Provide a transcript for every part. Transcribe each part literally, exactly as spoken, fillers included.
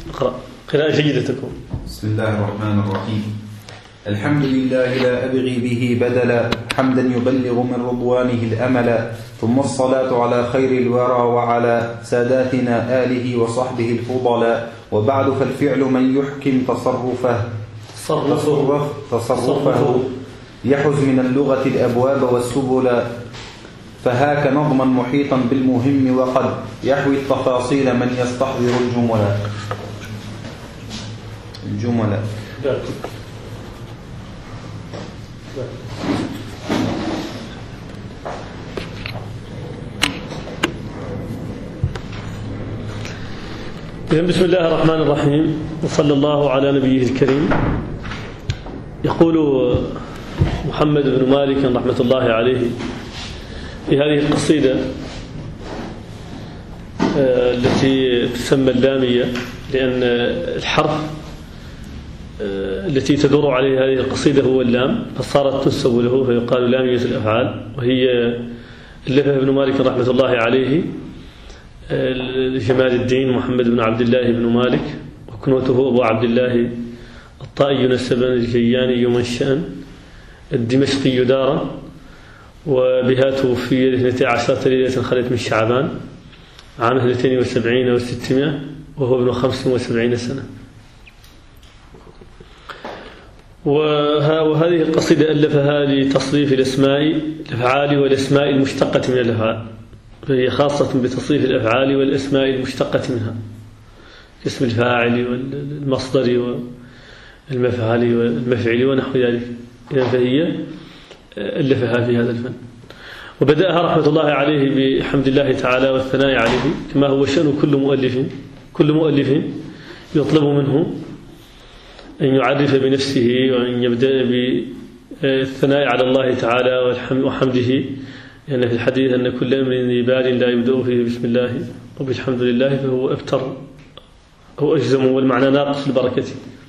اقرأ قراءة جيدة تكون. بسم الله الرحمن الرحيم. الحمد لله لا أبغي به بدلا، حمدا يبلغ من رضوانه الأملا، ثم الصلاة على خير الورى وعلى ساداتنا آله وصحبه الفضلاء. وبعد فالفعل من يحكم تصرفه تصرف تصرفه يحز من اللغة الأبواب والسبلا، فهاك نظما محيطا بالمهم وقد يحوي التفاصيل من يستحضر الجملا الجملا بسم الله الرحمن الرحيم، وصلى الله على نبيه الكريم. يقول محمد بن مالك رحمة الله عليه في هذه القصيدة التي تسمى اللامية، لأن الحرف التي تدور عليه هذه القصيدة هو اللام، فصارت تنسب له فيقال لامية الأفعال، وهي ألفها ابن مالك رحمة الله عليه جمال الدين محمد بن عبد الله بن مالك، وكنوته أبو عبد الله الطائي نسبا الجياني منشأ الدمشقي دارا، وبها توفي اثنتي عشرة ليلة خلت من شعبان عام اثنتين وسبعين وستمائة وهو ابن خمس وسبعين سنة. وهذه القصيدة ألفها لتصريف الأسماء الأفعال والأسماء المشتقة من الأفعال، فهي خاصة بتصريف الأفعال والأسماء المشتقة منها اسم الفاعل والمصدر والمفعل والمفعل ونحو ذلك، فهي ألفها في هذا الفن. وبدأها رحمة الله عليه بحمد الله تعالى والثناء عليه، كما هو شأن كل مؤلف كل مؤلف يطلب منه أن يعرف بنفسه وأن يبدأ بالثناء على الله تعالى وحمده، لأن يعني في الحديث أن كل أمر ذي بال لا يبدأ فيه بسم الله وبالحمد لله فهو أبتر أو أجزم، والمعنى ناقص البركة.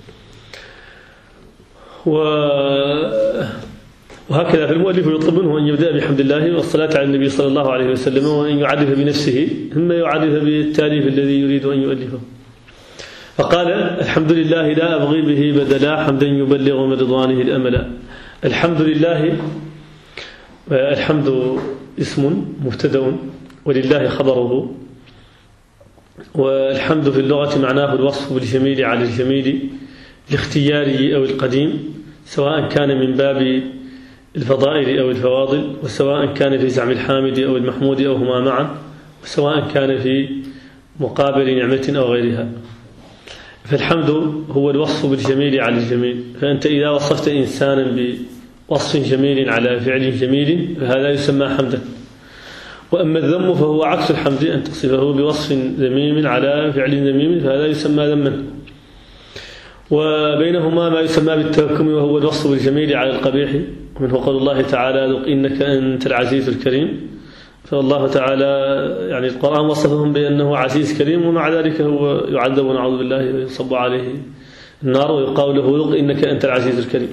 وهكذا فالمؤلف يطلب منه أن يبدأ بحمد الله والصلاة على النبي صلى الله عليه وسلم، وأن يعرف بنفسه ثم يعرف بالتاليف الذي يريد أن يؤلفه. فقال الحمد لله لا أبغي به بدلا، حمدا يبلغ من رضوانه الأملا. الحمد لله، الحمد اسم مبتدأ ولله خبره، والحمد في اللغة معناه الوصف بالجميل على الجميل الاختياري أو القديم، سواء كان من باب الفضائل أو الفواضل، وسواء كان في زعم الحامد أو المحمود أو هما معا، وسواء كان في مقابل نعمة أو غيرها. فالحمد هو الوصف بالجميل على الجميل، فأنت إذا وصفت إنسانا بوصف جميل على فعل جميل فهذا يسمى حمدا. وأما الذم فهو عكس الحمد، أن تصفه بوصف ذميم على فعل ذميم فهذا يسمى ذما. وبينهما ما يسمى بالتهكم، وهو الوصف بالجميل على القبيح، ومنه قول الله تعالى ذق إنك أنت العزيز الكريم. فالله تعالى يعني القرآن وصفهم بأنه عزيز كريم، ومع ذلك هو يعذب ونعوذ بالله ويصب عليه النار ويقال له ذق إنك أنت العزيز الكريم.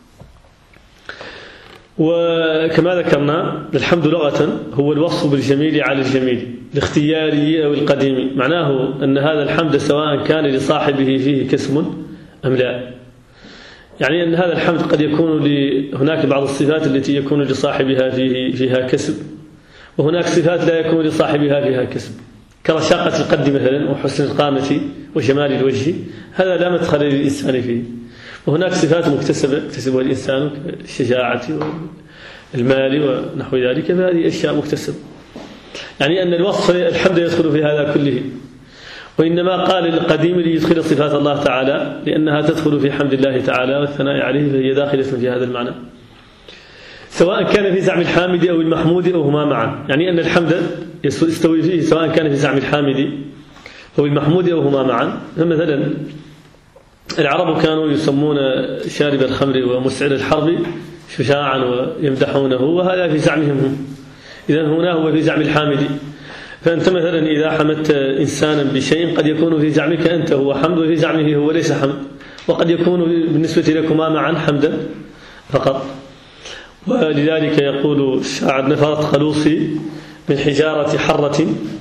وكما ذكرنا الحمد لغة هو الوصف بالجميل على الجميل الاختياري أو القديم، معناه أن هذا الحمد سواء كان لصاحبه فيه كسم أم لا، يعني أن هذا الحمد قد يكون هناك بعض الصفات التي يكون لصاحبها فيه فيها كسب، وهناك صفات لا يكون لصاحبها فيها كسب، كرشاقة القد مثلا وحسن القامة وجمال الوجه، هذا لا مدخل للإنسان فيه. وهناك صفات مكتسبة يكتسبها الإنسان كالشجاعة والمال ونحو ذلك، فهذه أشياء مكتسبة، يعني أن الوصف الحمد يدخل في هذا كله. وإنما قال القديم ليدخل صفات الله تعالى لأنها تدخل في حمد الله تعالى والثناء عليه، فهي داخلة في هذا المعنى، سواء كان في زعم الحامد أو المحمود أو هما معا، يعني أن الحمد يستوي فيه سواء كان في زعم الحامد أو المحمود أو هما معا. فمثلا العرب كانوا يسمون شارب الخمر ومسعر الحرب شجاعا ويمدحونه، وهذا في زعمهم هم، إذن هنا هو في زعم الحامد. فأنت مثلا إذا حمدت إنسانا بشيء قد يكون في زعمك أنت هو حمد، وفي زعمه هو ليس حمد، وقد يكون بالنسبة لكما معا حمدا فقط. ولذلك يقول الشاعر نفرت خلوصي من حجارة حرة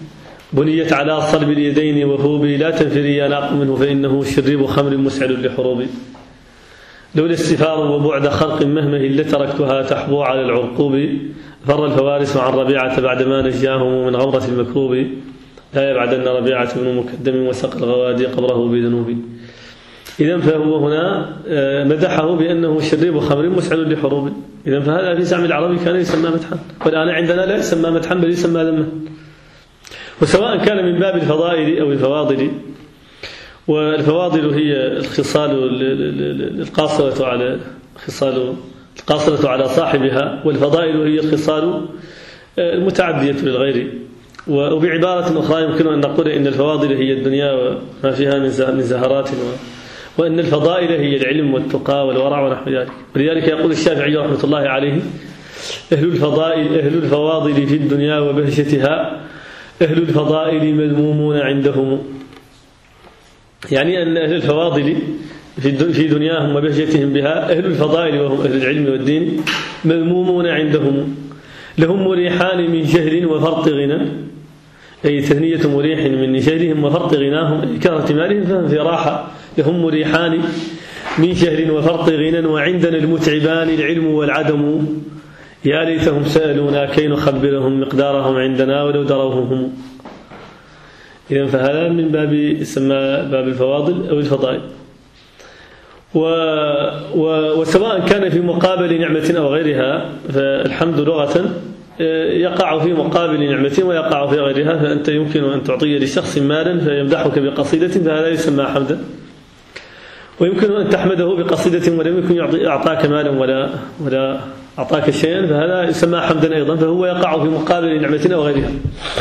بنيت على صلب اليدين وهوبي لا تنفري يا ناق منه فإنه شريب خمر مسعل لحروبي لولا استفار وبعد خلق مهمه لتركتها تحبو على العرقوب فر الفوارس مع الربيعة بعدما نجاهم من غمرة المكروب لا يبعدن ربيعة بن مكدم وسق الغوادي قبره بذنوب. إذن فهو هنا مدحه بأنه شريب خمر مسعل لحروب. إذن فهذا في زعم العربي كان يسمى مدحا، والآن عندنا لا يسمى مدحا بل يسمى ذما. وسواء كان من باب الفضائل أو الفواضل، والفواضل هي الخصال القاصرة على خصال القاصرة على صاحبها، والفضائل هي الخصال المتعدية للغير. وبعبارة أخرى يمكن أن نقول إن الفواضل هي الدنيا وما فيها من زهرات، وأن الفضائل هي العلم والتقى والورع ونحو ذلك. ولذلك يقول الشافعي رحمة الله عليه: أهل الفضائل أهل الفواضل في الدنيا وبهجتها أهل الفضائل مذمومون عندهم. يعني أن أهل الفواضل في دنياهم وبهجتهم بها أهل الفضائل وهم أهل العلم والدين مذمومون عندهم. لهم مريحان من جهل وفرط غنى، أي تهنية مريح من جهلهم وفرط غناهم أي كثرة مالهم فهم في راحة. لهم مريحان من جهل وفرط غنى وعندنا المتعبان العلم والعدم. يا ليتهم سألونا كي نخبرهم مقدارهم عندنا ولو دروهم هم. إذن فهذا من باب يسمى باب الفواضل أو الفضائل. و... و... وسواء كان في مقابل نعمة أو غيرها، فالحمد لغة يقع في مقابل نعمة ويقع في غيرها. فأنت يمكن أن تعطي لشخص مالا فيمدحك بقصيدة فهذا يسمى حمدا، ويمكن أن تحمده بقصيدة ولم يكن أعطاك مالا ولا ولا أعطاك شيئا فهذا يسمى حمدا أيضا، فهو يقع في مقابل نعمة أو غيرها.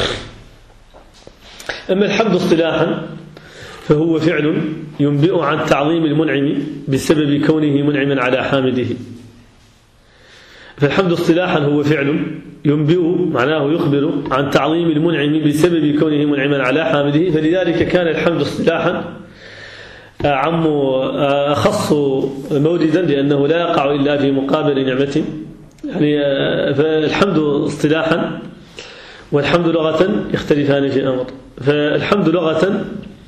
أما الحمد اصطلاحا فهو فعل ينبئ عن تعظيم المنعم بسبب كونه منعما على حامده. فالحمد اصطلاحا هو فعل ينبئ معناه يخبر عن تعظيم المنعم بسبب كونه منعما على حامده. فلذلك كان الحمد اصطلاحا أعم أخص موردا لأنه لا يقع إلا في مقابل نعمة. يعني فالحمد اصطلاحا والحمد لغة يختلفان في أمر. فالحمد لغة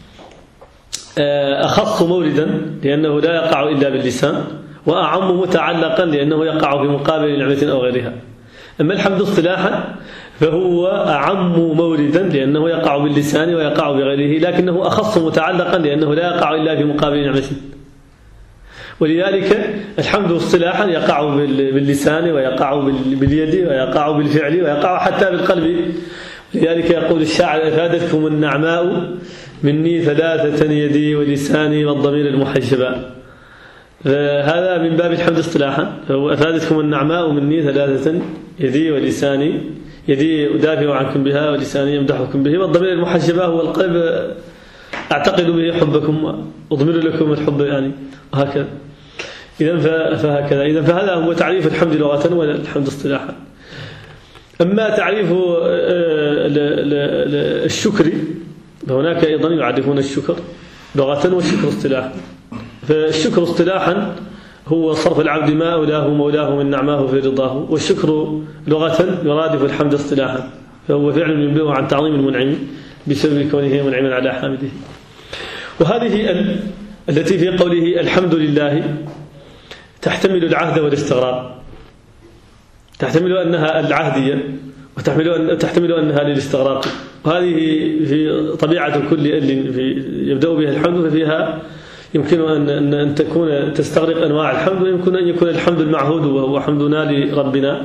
أخص موردا لأنه لا يقع إلا باللسان، وأعم متعلقا لأنه يقع في مقابل نعمة أو غيرها. أما الحمد اصطلاحا فهو أعم موردا لأنه يقع باللسان ويقع بغيره، لكنه أخص متعلقا لأنه لا يقع إلا في مقابل نعمة. ولذلك الحمد اصطلاحا يقع باللسان ويقع باليد ويقع بالفعل ويقع حتى بالقلب. لذلك يقول الشاعر: أفادتكم النعماء مني ثلاثة يدي ولساني والضمير المحجبا. فهذا من باب الحمد اصطلاحا، فهو أفادتكم النعماء مني ثلاثة يدي ولساني، يدي أدافع عنكم بها ولساني يمدحكم به، والضمير المحجبا هو القلب أعتقد به حبكم وأضمر لكم الحب، يعني وهكذا. إذن فهكذا. إذن فهذا هو تعريف الحمد لغة والحمد اصطلاحا. أما تعريف الشكر فهناك أيضا يعرفون الشكر لغة والشكر اصطلاحا. فالشكر اصطلاحا هو صرف العبد ما أولاه مولاه من نعماه في رضاه، والشكر لغة يرادف الحمد اصطلاحا، فهو فعل ينبئ عن تعظيم المنعم بسبب كونه منعما على حامده. وهذه التي في قوله الحمد لله تحتمل العهد والاستغراق، تحتمل أنها العهدية وتحتمل أن تحتمل أنها للاستغراق. وهذه في طبيعة كل ال في يبدأ بها الحمد، ففيها يمكن أن أن تكون تستغرق أنواع الحمد، ويمكن أن يكون الحمد المعهود وهو حمدنا لربنا.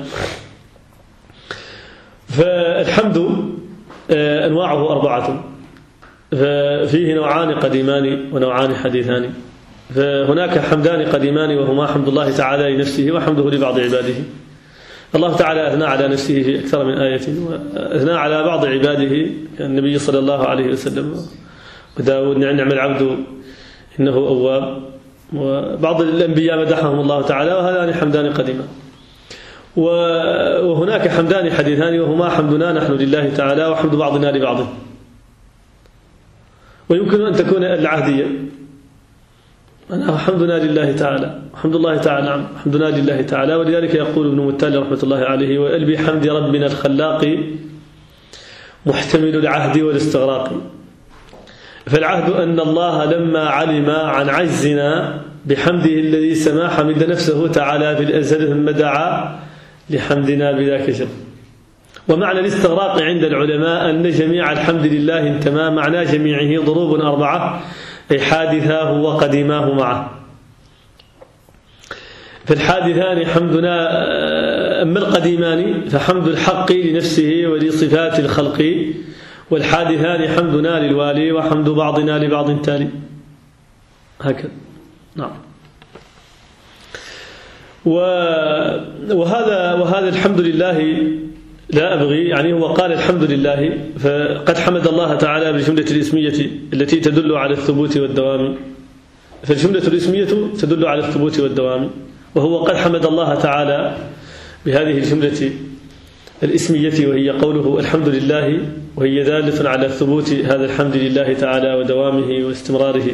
فالحمد أنواعه أربعة، ففيه نوعان قديمان ونوعان حديثان. فهناك حمدان قديمان وهما حمد الله تعالى لنفسه وحمده لبعض عباده. الله تعالى أثنى على نفسه في أكثر من آية، وأثنى على بعض عباده النبي صلى الله عليه وسلم وداود: نعم العبد إنه أواب. وبعض الأنبياء مدحهم الله تعالى، وهذان حمدان قديمان. وهناك حمدان حديثان وهما حمدنا نحن لله تعالى وحمد بعضنا لبعض. ويمكن أن تكون العهدية أنه حمدنا لله تعالى وحمد الله تعالى، نعم حمدنا لله تعالى. ولذلك يقول ابن متال رحمة الله عليه: وقلبي حمد ربنا الخلاق محتمل العهد والاستغراق. فالعهد أن الله لما علم عن عجزنا بحمده الذي سما حمد نفسه تعالى في الأزل ثم دعا لحمدنا بذاك شر. ومعنى الاستغراق عند العلماء أن جميع الحمد لله انتمى، معنى جميعه ضروب أربعة، أي حادثاه وقديماه معه. فالحادثان حمدنا، أما القديمان فحمد الحق لنفسه ولصفات الخلق، والحادثان حمدنا للوالي وحمد بعضنا لبعض تالي. هكذا. نعم. وهذا وهذا الحمد لله لا أبغي، يعني هو قال الحمد لله، فقد حمد الله تعالى بالجملة الاسمية التي تدل على الثبوت والدوام. فالجملة الاسمية تدل على الثبوت والدوام، وهو قد حمد الله تعالى بهذه الجملة الاسمية، وهي قوله الحمد لله، وهي دالة على ثبوت هذا الحمد لله تعالى ودوامه واستمراره.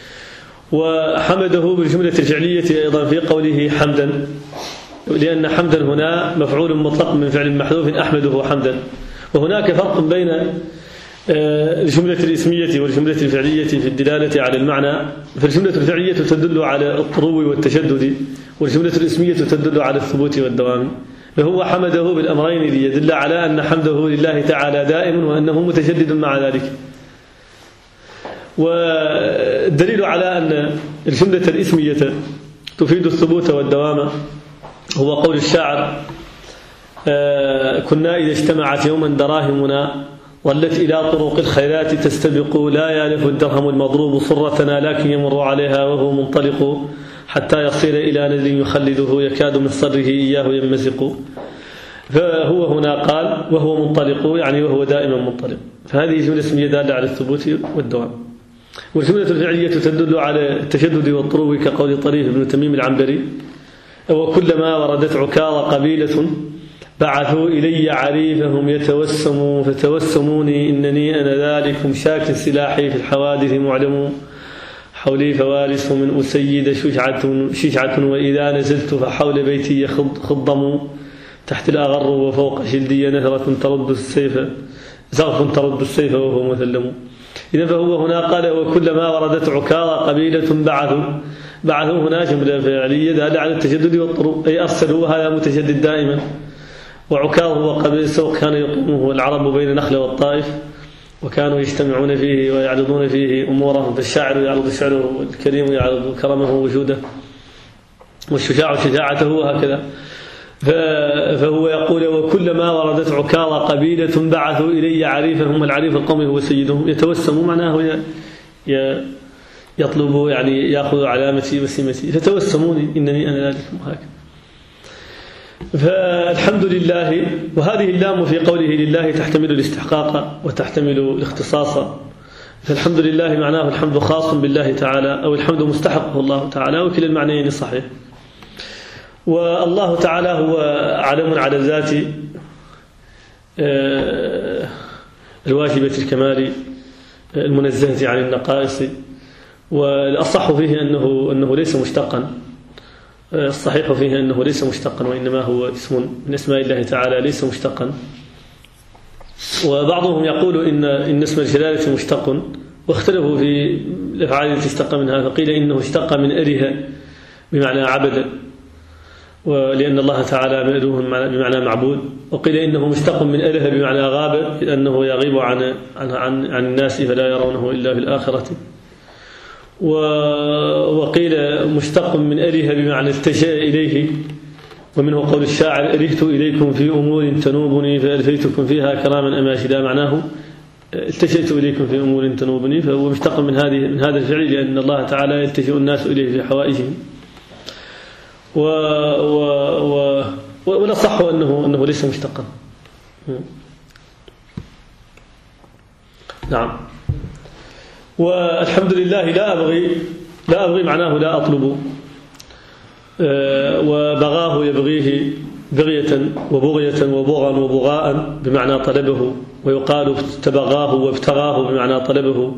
وحمده بالجملة الفعلية أيضا في قوله حمدا، لأن حمدا هنا مفعول مطلق من فعل محذوف أحمده حمدا. وهناك فرق بين الجملة الاسمية والجملة الفعلية في الدلالة على المعنى. فالجملة الفعلية تدل على الطرو والتشدد، والجملة الاسمية تدل على الثبوت والدوام. فهو حمده بالأمرين ليدل على أن حمده لله تعالى دائم وأنه متشدد مع ذلك. والدليل على أن الجملة الاسمية تفيد الثبوت والدوام هو قول الشاعر: كنا إذا اجتمعت يوما دراهمنا ظلت إلى طرق الخيرات تستبق، لا يالف الدرهم المضروب صرتنا لكن يمر عليها وهو منطلق، حتى يصير إلى نزل يخلده يكاد من صره إياه يمزق. فهو هنا قال وهو منطلق، يعني وهو دائما منطلق. فهذه جملة اسمية دالة على الثبوت والدوام. والجملة الفعلية تدل على التشدد والطرو كقول طريف بن تميم العنبري: وكلما وردت عكاظ قبيلة بعثوا إلي عريفهم يتوسموا فتوسموني إنني أنا ذلكم شاك سلاحي في الحوادث معلم، حولي فوارس من أسيد شجعة, شجعة وإذا نزلت فحول بيتي خضموا، تحت الأغر وفوق جلدي نثرة ترد السيف زغف ترد السيف وهو مثلم. إذن فهو هنا قال وكلما وردت عكاظ قبيلة بعثوا بعثوا هنا جملة فعلية دالة على التشدد والطرق، أي أرسلوا هذا متشدد دائما. وعكاظ هو قبيل سوق كان يقيمه العرب بين نخلة والطائف، وكانوا يجتمعون فيه ويعرضون فيه أمورهم، فالشاعر يعرض شعره والكريم يعرض كرمه وجوده والشجاع شجاعته وهكذا. فهو يقول وكلما وردت عكاظ قبيلة بعثوا إلي عريفهم، العريف القومي هو سيدهم، يتوسم معناه يطلب يعني يأخذ علامتي وسمتي، فتوسموني إنني أنا ذلك هكذا. فالحمد لله، وهذه اللام في قوله لله تحتمل الاستحقاق وتحتمل الاختصاص. فالحمد لله معناه الحمد خاص بالله تعالى، أو الحمد مستحقه الله تعالى، وكلا المعنيين صحيح. والله تعالى هو علم على الذات الواجبة الكمال المنزهة عن النقائص، والأصح فيه أنه أنه ليس مشتقا، الصحيح فيه أنه ليس مشتقا، وإنما هو اسم من اسماء الله تعالى ليس مشتقا. وبعضهم يقول إن إن اسم الجلالة مشتق، واختلفوا في الأفعال التي اشتق منها، فقيل إنه اشتق من أله بمعنى عبد، ولأن الله تعالى مألوه بمعنى معبود، وقيل إنه مشتق من أله بمعنى غاب، لأنه يغيب عن عن عن, عن الناس فلا يرونه إلا في الآخرة. وقيل مشتق من أله بمعنى التجاء إليه، ومنه قول الشاعر ألهت إليكم في أمور تنوبني فألفيتكم فيها كراما أماشدا، معناه التجأت إليكم في أمور تنوبني، فهو مشتق من هذه من هذا الفعل، لأن الله تعالى يلتجئ الناس إليه في حوائجهم. و و و ولا صح أنه أنه ليس مشتقا. نعم. والحمد لله لا أبغي لا أبغي معناه لا أطلب، وبغاه يبغيه بغية وبغية وبغا وبغاء بمعنى طلبه، ويقال تبغاه وابتغاه بمعنى طلبه.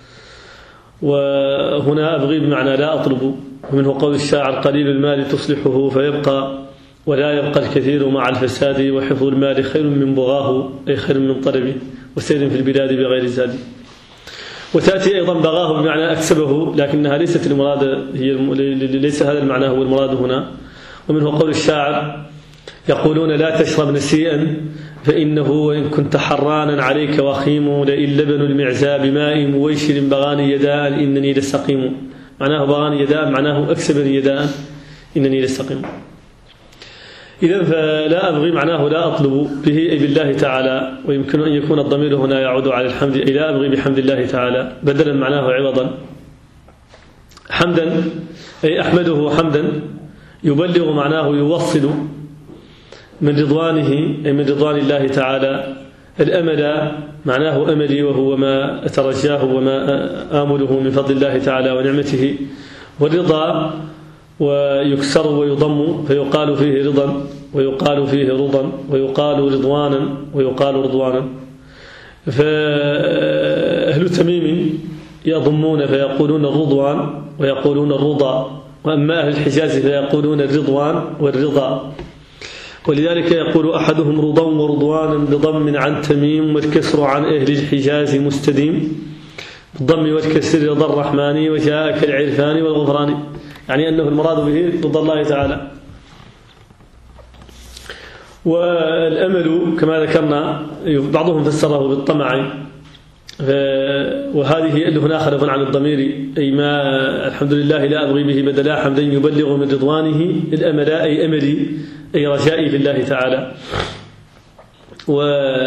وهنا أبغي بمعنى لا أطلب، ومنه قول الشاعر قليل المال تصلحه فيبقى ولا يبقى الكثير مع الفساد، وحفظ المال خير من بغاه أي خير من طلبه. وسير في البلاد بغير زاد. وتأتي أيضا بغاه بمعنى أكسبه، لكنها ليست المراد، هي ليس هذا المعنى هو المراد هنا. ومنه قول الشاعر: يقولون لا تشرب نسيئا فإنه وإن كنت حرانا عليك وخيم، لئن لبن المعزى بماء مويشر بغاني يداء إنني لسقيم. معناه بغاني يداء معناه أكسبني يداء إنني لسقيم. إذن فلا أبغي معناه لا أطلب به أي بالله تعالى، ويمكن أن يكون الضمير هنا يعود على الحمد، أي لا أبغي بحمد الله تعالى، بدلا معناه عوضا. حمدا أي أحمده حمدا يبلغ معناه يوصل من رضوانه أي من رضوان الله تعالى. الأمل معناه أملي وهو ما أترجاه وما آمله من فضل الله تعالى ونعمته. والرضا ويكسر ويضم فيقال فيه رضا ويقال فيه رضا ويقال رضوانا ويقال رضوانا. فأهل تميم يضمون فيقولون الرضوان ويقولون الرضا، وأما أهل الحجاز فيقولون الرضوان والرضا. ولذلك يقول أحدهم رضا ورضوانا بضم عن تميم، والكسر عن أهل الحجاز مستديم، بالضم والكسر رضا الرحمن وجاءك العرفان والغفران، يعني أنه المراد به رضا الله تعالى. والأمل كما ذكرنا بعضهم فسره بالطمع، وهذه اللي هنا خلف عن الضمير، أي ما الحمد لله لا أبغي به بدلا حمدا يبلغ من رضوانه. الأمل أي أملي أي رجائي في الله تعالى. و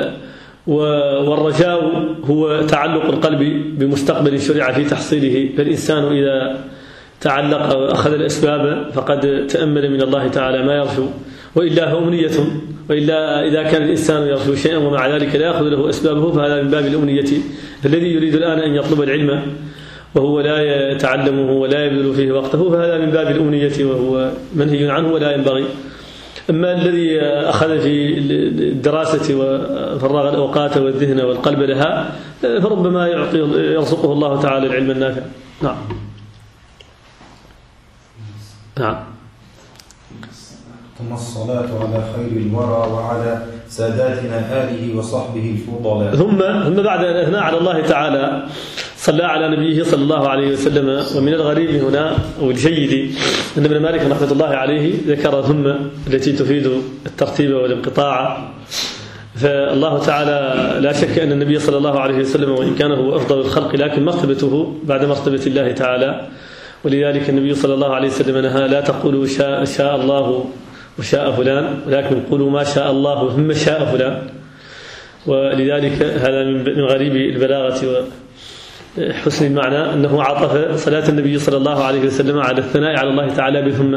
والرجاء هو تعلق القلب بمستقبل شرع في تحصيله، فالإنسان إذا تعلق وأخذ الأسباب فقد تأمل من الله تعالى ما يرجو، وإلا هو أمنية. وإلا إذا كان الإنسان يرجو شيئا ومع ذلك لا يأخذ له أسبابه فهذا من باب الأمنية. الذي يريد الآن أن يطلب العلم وهو لا يتعلمه ولا يبذل فيه وقته فهذا من باب الأمنية وهو منهي عنه ولا ينبغي. أما الذي أخذ في الدراسة وفرغ الأوقات والذهن والقلب لها فربما يعطي يرزقه الله تعالى العلم النافع. نعم نعم. ثم الصلاة على خير الورى وعلى ساداتنا آله وصحبه الفضلاء. ثم ثم بعد أن أثنى على الله تعالى صلى على نبيه صلى الله عليه وسلم. ومن الغريب هنا والجيد أن ابن مالك رحمة الله عليه ذكر ثم التي تفيد الترتيب والانقطاع. فالله تعالى لا شك أن النبي صلى الله عليه وسلم وإن كان هو أفضل الخلق لكن مرتبته بعد مرتبة الله تعالى، ولذلك النبي صلى الله عليه وسلم نهى لا تقولوا شاء, شاء الله وشاء فلان، ولكن قولوا ما شاء الله ثم شاء فلان. ولذلك هذا من غريب البلاغة وحسن المعنى أنه عطف صلاة النبي صلى الله عليه وسلم على الثناء على الله تعالى بثم.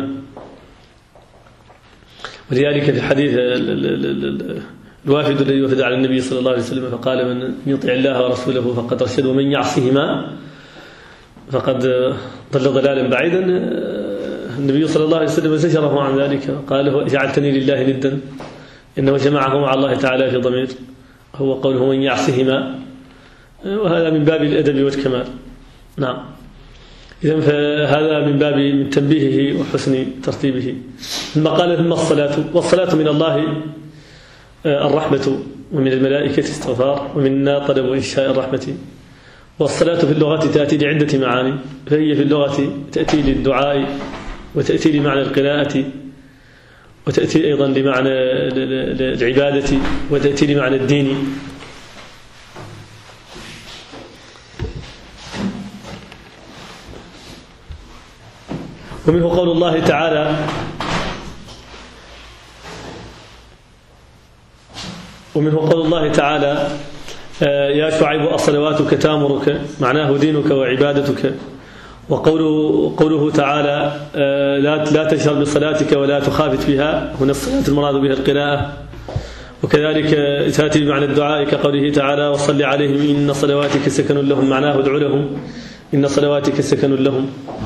ولذلك في حديث الوافد الذي وفد على النبي صلى الله عليه وسلم فقال من يطيع الله ورسوله فقد رشد ومن يعصهما فقد ضل ضلالا بعيدا. النبي صلى الله عليه وسلم زجره عن ذلك قال جعلتني لله ندا، إنه جمعه مع الله تعالى في ضمير هو قوله من يعصهما، وهذا من باب الأدب والكمال. نعم. إذن فهذا من باب من تنبيهه وحسن ترتيبه. ثم قال ثم الصلاة، والصلاة من الله الرحمة ومن الملائكة استغفار ومنا طلب إنشاء الرحمة. والصلاة في اللغة تأتي لعدة معاني، فهي في اللغة تأتي للدعاء وتأتي لمعنى القراءة وتأتي أيضا لمعنى العبادة وتأتي لمعنى الدين. ومنه قول الله تعالى ومنه قول الله تعالى يا شعيب الصلواتك تامرك، معناه دينك وعبادتك. وقوله قوله تعالى لا لا تجهر بصلاتك ولا تخافت بها، هنا الصلاة المراد بها القراءة. وكذلك تأتي بمعنى الدعاء كقوله تعالى وصل عليهم إن صلواتك سكن لهم، معناه ادعو لهم إن صلواتك سكن لهم.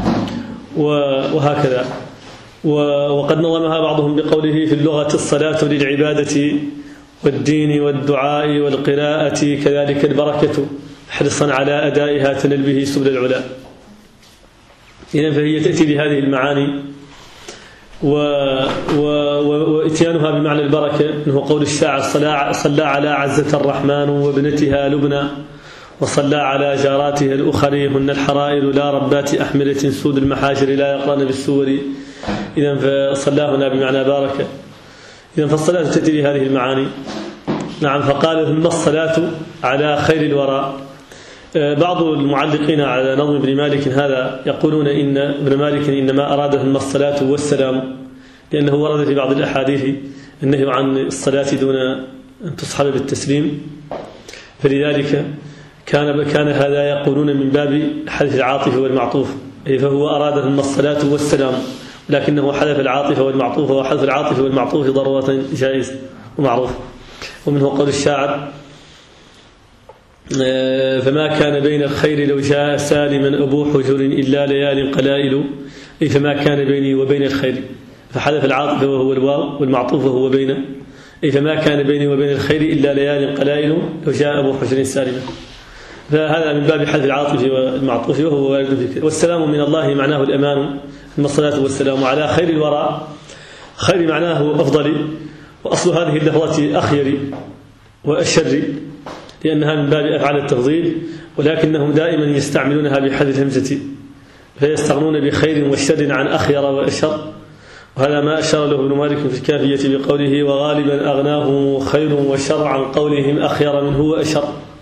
وهكذا. وقد نظمها بعضهم بقوله في اللغة الصلاة للعبادة والدين والدعاء والقراءة كذلك البركة حرصا على أدائها تنل به سبل العلا. إذن فهي تأتي بهذه المعاني وإتيانها بمعنى البركة، أنه قول الشاعر صلى على عزة الرحمن وابنتها لبنى وصلى على جاراتها الأخرى هن الحرائر لا ربات أحملة سود المحاجر لا يقرأن بالسور. إذن فصلى هنا بمعنى باركة. إذن فالصلاة تأتي بهذه المعاني. نعم. فقال ثم الصلاة على خير الورى. بعض المعلقين على نظم ابن مالك هذا يقولون إن ابن مالك إنما أراد ثم الصلاة والسلام، لأنه ورد في بعض الأحاديث النهي عن الصلاة دون أن تصحب بالتسليم، فلذلك كان كان هذا يقولون من باب حذف العاطفة والمعطوف، أي فهو أراد ثم الصلاة والسلام، لكنه حذف العاطفة والمعطوف، وحذف العاطفة والمعطوف ضرورة جائز ومعروف. ومنه قول الشاعر فما كان بين الخير لو جاء سالما أبو حجر إلا ليال قلائل، أي فما كان بيني وبين الخير، فحذف العاطفة وهو الواو والمعطوف وهو بين، أي فما كان بيني وبين الخير إلا ليال قلائل لو جاء أبو حجر سالما. فهذا من باب حذف العاطفة والمعطوف وهو وارد في كده. والسلام من الله معناه الأمان، ثم الصلاة والسلام على خير الورى. خير معناه أفضل، وأصل هذه اللفظة أخير وأشر، لأنها من باب أفعال التفضيل، ولكنهم دائما يستعملونها بحذف الهمزة، فيستغنون بخير وشر عن أخير وأشر. وهذا ما أشار له ابن مالك في الكافية بقوله وغالبا أغناه خير وشر عن قولهم أخير منه وأشر.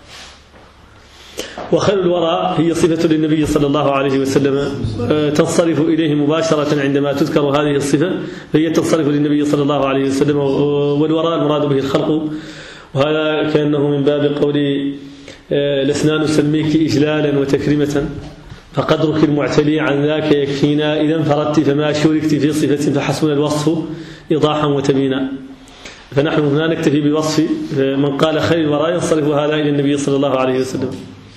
وخير الورى هي صفة للنبي صلى الله عليه وسلم تنصرف إليه مباشرة عندما تذكر هذه الصفة، فهي تنصرف للنبي صلى الله عليه وسلم. والوراء المراد به الخلق، وهذا كأنه من باب قول لسنا نسميك إجلالا وتكريمة فقدرك المعتلي عن ذاك يكفينا، إذا انفردت فما شوركت في صفة فحسبنا الوصف إيضاحا وتبينا. فنحن هنا نكتفي بوصف من قال خير الوراء، ينصرف هذا إلى النبي صلى الله عليه وسلم.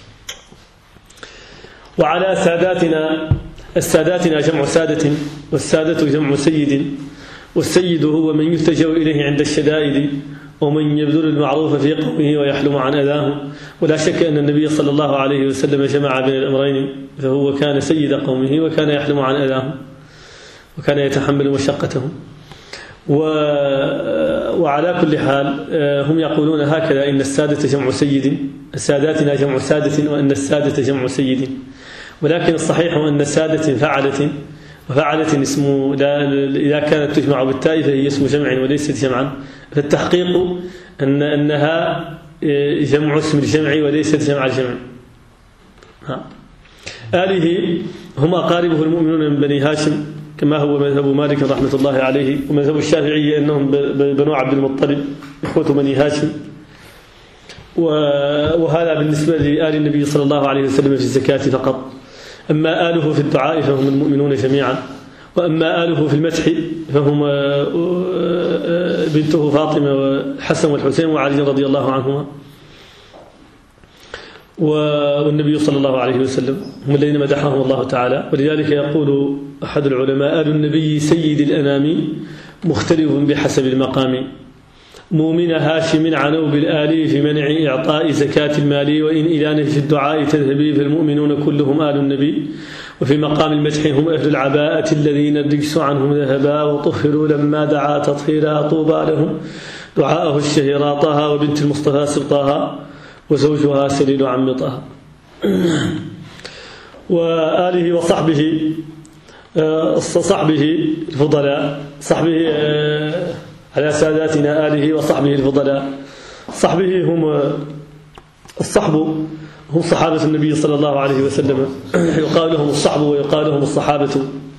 وعلى ساداتنا، الساداتنا جمع سادة، والسادة جمع سيد، والسيد هو من يلتجأ إليه عند الشدائد، ومن يبذل المعروف في قومه ويحلم عن أذاه. ولا شك أن النبي صلى الله عليه وسلم جمع بين الأمرين، فهو كان سيد قومه وكان يحلم عن أذاهم وكان يتحمل مشقتهم. وعلى كل حال هم يقولون هكذا إن السادة جمع سيد، الساداتنا جمع سادة، وأن السادة جمع سيد. ولكن الصحيح أن السادة فعلة، وفعلة اسم إذا كانت تجمع بالتاء فهي اسم جمع وليست جمعا، فالتحقيق أن أنها جمع اسم الجمع وليست جمع الجمع. آله هم أقاربه المؤمنون من بني هاشم، كما هو مذهب مالك رحمة الله عليه، ومذهب الشافعي أنهم بنو عبد المطلب إخوة بني هاشم. وهذا بالنسبة لآل النبي صلى الله عليه وسلم في الزكاة فقط. أما آله في الدعاء فهم المؤمنون جميعا، وأما آله في المدح فهم بنته فاطمة والحسن والحسين وعلي رضي الله عنهما. والنبي صلى الله عليه وسلم هم الذين مدحهم الله تعالى. ولذلك يقول أحد العلماء آل النبي سيد الأنام مختلف بحسب المقام، مؤمن هاشم عنوا بالآل في منع إعطاء زكاة المال، وإن إلى في الدعاء تذهبي فالمؤمنون كلهم آل النبي. وفي مقام المدح هم أهل العباءة الذين الرجس عنهم ذهبا وطهروا لما دعا تطهيرا، طوبى لهم دعاءه الشهير طه وبنت المصطفى سبطاها وزوجها سليل عم طه. وآله وصحبه صحبه الفضلاء، صحبه على ساداتنا آله وصحبه الفضلاء. صحبه هم الصحب هم صحابة النبي صلى الله عليه وسلم، يقال لهم الصحب ويقال لهم الصحابة.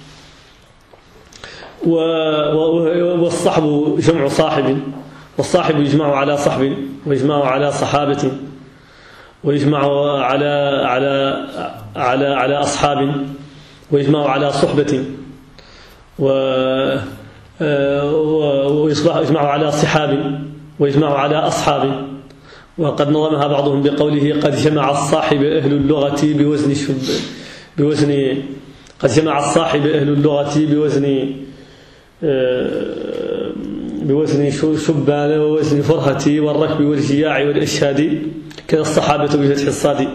والصحب جمع صاحب، والصاحب يجمع على صحب ويجمع على صحابة ويجمع على على على على أصحاب ويجمع على صحبة ويجمع على صحاب ويجمع على أصحاب. وقد نظمها بعضهم بقوله قد جمع الصاحب أهل اللغة بوزن شب بوزن قد جمع الصاحب أهل اللغة بوزن بوزن شبان ووزن فرهة والركب والجياع والإشهاد، كذا الصحابة بفتح الصاد.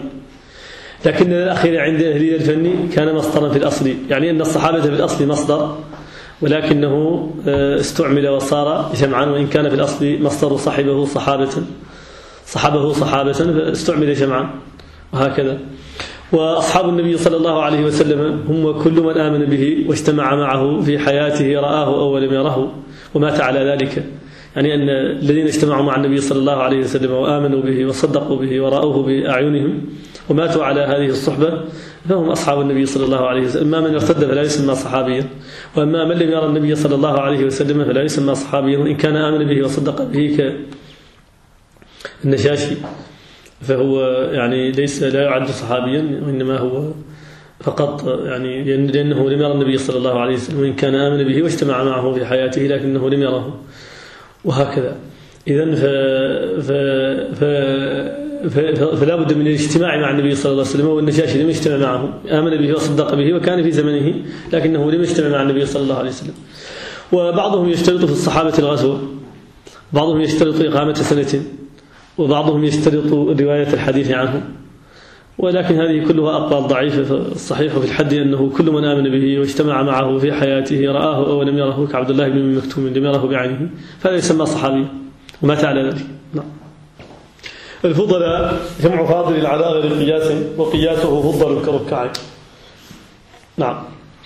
لكن الأخير عند أهل الفن كان مصدرا في الأصل، يعني أن الصحابة في الأصل مصدر، ولكنه استعمل وصار جمعا، وإن كان في الأصل مصدر صحبه صحابة صحبه صحابة فاستعمل جمعا، وهكذا. وأصحاب النبي صلى الله عليه وسلم هم كل من آمن به واجتمع معه في حياته رآه أو لم يره ومات على ذلك، يعني أن الذين اجتمعوا مع النبي صلى الله عليه وسلم وآمنوا به وصدقوا به ورأوه بأعينهم وماتوا على هذه الصحبة فهم أصحاب النبي صلى الله عليه وسلم. أما من ارتد فلا يسمى صحابيا، وأما من لم يرى النبي صلى الله عليه وسلم فلا يسمى صحابيا، وإن كان آمن به وصدق به كالنجاشي فهو يعني ليس لا يعد صحابيا، وإنما هو فقط يعني لأنه لم يرى النبي صلى الله عليه وسلم، وإن كان آمن به واجتمع معه في حياته لكنه لم يره، وهكذا. إذن ف... ف... ف... ف... فلا بد من الاجتماع مع النبي صلى الله عليه وسلم، والنجاشي لم يجتمع معه، آمن به وصدق به وكان في زمنه لكنه لم يجتمع مع النبي صلى الله عليه وسلم. وبعضهم يشترط في الصحابة الغزو، بعضهم يشترط إقامة سنة، وبعضهم يشترط رواية الحديث عنه، ولكن هذه كلها أقوال ضعيفة. الصحيح في الحد أنه كل من آمن به واجتمع معه في حياته رآه أو لم يره كعبد الله بن مكتوم لم يره بعينه فلا يسمى صحابي ومات على ذلك. نعم. الفضلاء جمع فاضل على غير قياس، وقياسه فضل كركعه. نعم.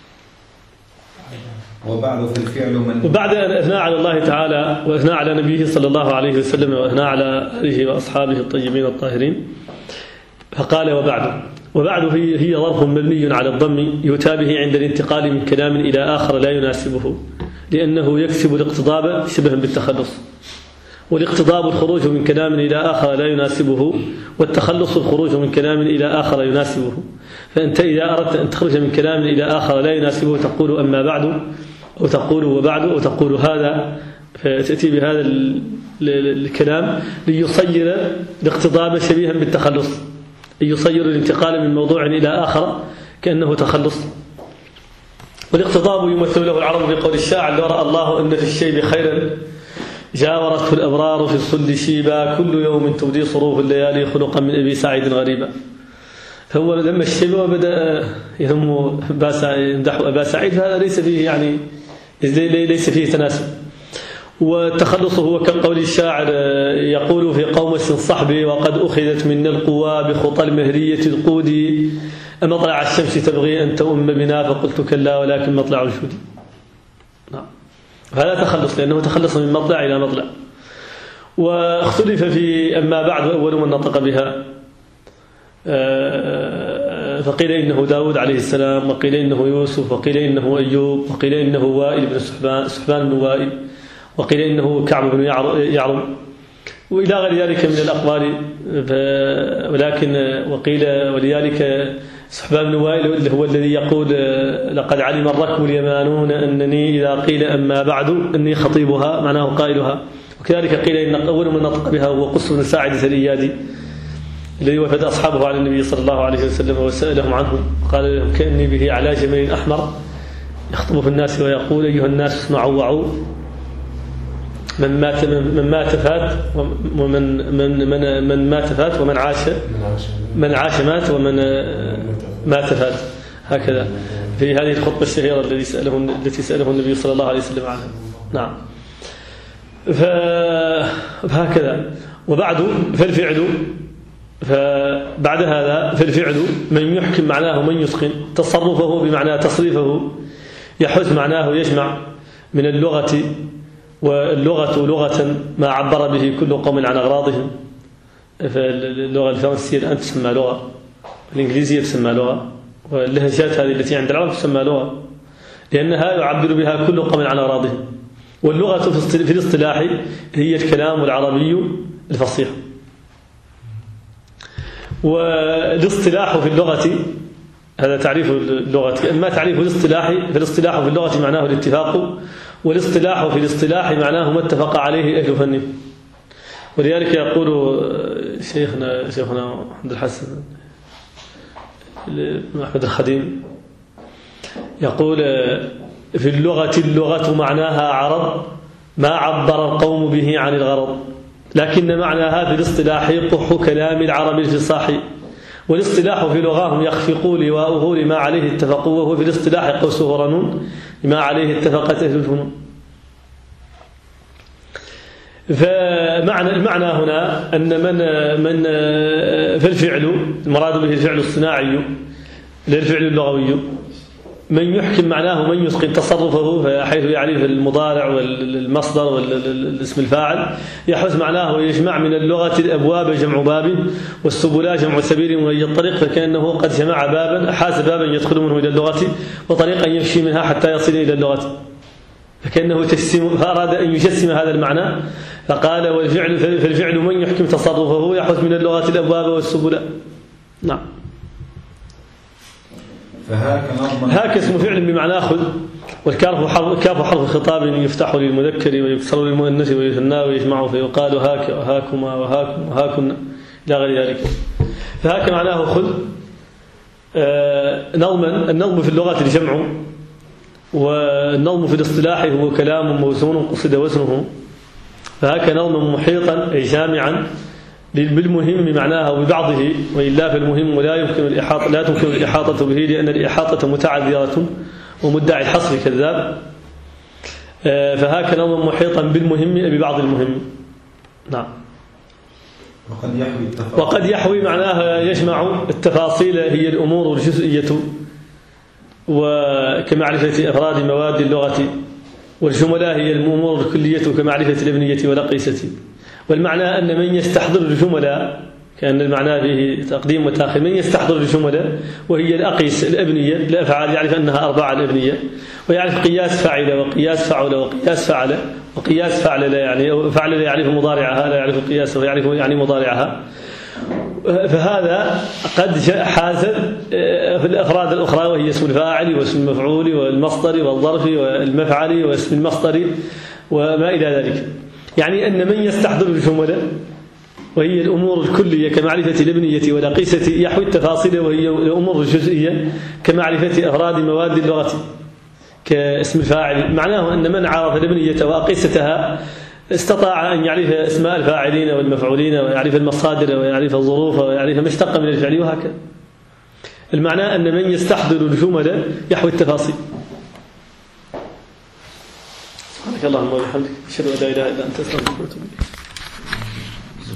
وبعد في الفعل من وبعد أن أثنى على الله تعالى وأثنى على نبيه صلى الله عليه وسلم وأثنى على آله وأصحابه الطيبين الطاهرين فقال وبعد. وبعد هي, هي ظرف مبني على الضم يؤتى به عند الانتقال من كلام إلى آخر لا يناسبه، لأنه يكسب الاقتضاب شبها بالتخلص، والاقتضاب الخروج من كلام إلى آخر لا يناسبه، والتخلص الخروج من كلام إلى آخر يناسبه. فأنت إذا أردت أن تخرج من كلام إلى آخر لا يناسبه تقول أما بعد، أو تقول وبعد، أو تقول هذا، فتأتي بهذا الكلام ليصير الاقتضاب شبيها بالتخلص، ليصير الانتقال من موضوع إلى آخر كأنه تخلص. والاقتضاب يمثل له العرب بقول الشاعر: لو رأى الله أن في الشيب خيرا جاورته الأبرار في الصل شيبا، كل يوم تبدي صروف الليالي خلقا من أبي سعيد غريبا. فهو لما الشيب وبدأ يذم يمدح أبا سعيد فهذا ليس فيه يعني ليس فيه تناسب. والتخلص هو كقول الشاعر يقول في قومس صحبي: وقد أخذت منا القوى بخطى المهرية القودي، أمطلع الشمس تبغي أن تؤم بنا فقلت كلا ولكن مطلع الجود. نعم. هذا تخلص لأنه تخلص من مطلع إلى مطلع. واختلف في أما بعد أول من نطق بها، فقيل إنه داود عليه السلام، وقيل إنه يوسف، وقيل إنه أيوب، وقيل إنه وائل بن سحبان سحبان بن وائل، وقيل إنه كعب بن يعرب، وإلى غير ذلك من الأقوال. ولكن وقيل ولذلك سحبان بن وائل هو الذي يقول: لقد علم الركب اليمانون أنني إذا قيل أما بعد أني خطيبها، معناه قائلها. وكذلك قيل إن أول من نطق بها هو قص بن ساعدة الإيادي الذي وفد أصحابه على النبي صلى الله عليه وسلم وسألهم عنه، قال لهم: كأني به على جمل أحمر يخطب في الناس ويقول: أيها الناس اسمعوا وعوا، من مات من مات فات، ومن من من من مات فات، ومن عاش من عاش مات، ومن مات فات. هكذا في هذه الخطبة الشهيرة التي سأله التي سأله النبي صلى الله عليه وسلم عنها. نعم. فهكذا. وبعد فالفعل، فبعد هذا فالفعل من يحكم معناه من يتقن، تصرفه بمعنى تصريفه، يحث معناه يجمع من اللغة، واللغة لغة ما عبر به كل قوم عن أغراضهم. فاللغة الفرنسية الآن تسمى لغة، الإنجليزية تسمى لغة، واللهجات هذه التي عند العرب تسمى لغة، لأنها يعبر بها كل قوم عن أغراضهم. واللغة في الاصطلاح هي الكلام العربي الفصيح. والاصطلاح في اللغة هذا تعريف اللغة. أما تعريف الاصطلاح فالاصطلاح في اللغة معناه الاتفاق، والاصطلاح في الاصطلاح معناه ما اتفق عليه أهل فنه. ولذلك يقول شيخنا شيخنا عبد الحسن أحمد الخديم يقول: في اللغة اللغة معناها عرض ما عبر القوم به عن الغرض، لكن معناها في الاصطلاح قح كلام العرب الفصاح، والاصطلاح في لغاهم يخفقوا لواؤه لما عليه اتفقوا، وهو في الاصطلاح قوسه رنون لما عليه اتفقت أهل الفنون. فمعنى المعنى هنا أن من من فالفعل المراد به الفعل الصناعي لا الفعل اللغوي، من يحكم معناه من يتقن تصرفه حيث يعرف المضارع والمصدر والاسم الفاعل، يحوز معناه ويجمع من اللغة الأبواب جمع باب والسبلا جمع سبيل وهي الطريق، فكأنه قد جمع بابا حاز بابا يدخل منه إلى اللغة وطريقا يمشي منها حتى يصل إلى اللغة، فكأنه تجسم، فأراد أن يجسم هذا المعنى فقال والفعل فالفعل من يحكم تصرفه يحوز من اللغة الأبواب والسبلا. نعم. هاك اسم فعل بمعنى خذ، والكاف حرف كاف حرف خطاب يفتح للمذكر ويكسر للمؤنث ويثنى ويجمع فيقال هاك وهاكما وهاكم وهاكن إلى غير ذلك. فهاك معناه خذ. آه نظما، النظم في اللغة الجمع، والنظم في الاصطلاح هو كلام موزون قصد وزنه. فهاك نظما محيطا أي جامعا بالمهم معناها وببعضه، وإلا فالمهم لا يمكن الإحاطة لا تمكن الإحاطة به، لأن الإحاطة متعذرة ومدعي الحصر كذاب. فهاك نظم محيطا بالمهم ببعض المهم. نعم. وقد يحوي التفاصيل، وقد يحوي معناها يجمع التفاصيل هي الأمور الجزئية وكمعرفة أفراد مواد اللغة، والجملة هي الأمور الكلية كمعرفة الابنية والأقيسة. والمعنى أن من يستحضر الجملة، كأن المعنى به تقديم وتأخير، من يستحضر الجملة وهي الأقيس الأبنية الأفعال يعرف أنها أربعة الأبنية، ويعرف قياس فاعل وقياس فعل وقياس فعل وقياس فعل لا يعني فعل لا يعرف مضارعها لا يعرف قياسه ويعرف يعني مضارعها. فهذا قد حاز في الأفراد الأخرى وهي اسم الفاعل واسم المفعول والمصدر والظرف والمفعل واسم المصدر وما إلى ذلك. يعني أن من يستحضر الجملة وهي الأمور الكلية كمعرفة الابنية والأقيسة يحوي التفاصيل وهي الأمور الجزئية كمعرفة أفراد مواد اللغة كاسم الفاعل. معناه أن من عرف الابنية وأقيستها استطاع أن يعرف اسماء الفاعلين والمفعولين ويعرف المصادر ويعرف الظروف ويعرف ما اشتق من الفعل وهكذا. المعنى أن من يستحضر الجملة يحوي التفاصيل. سبحانك اللهم وبحمدك أشهد أن لا إله إلا أنت أستغفرك وأتوب إليك.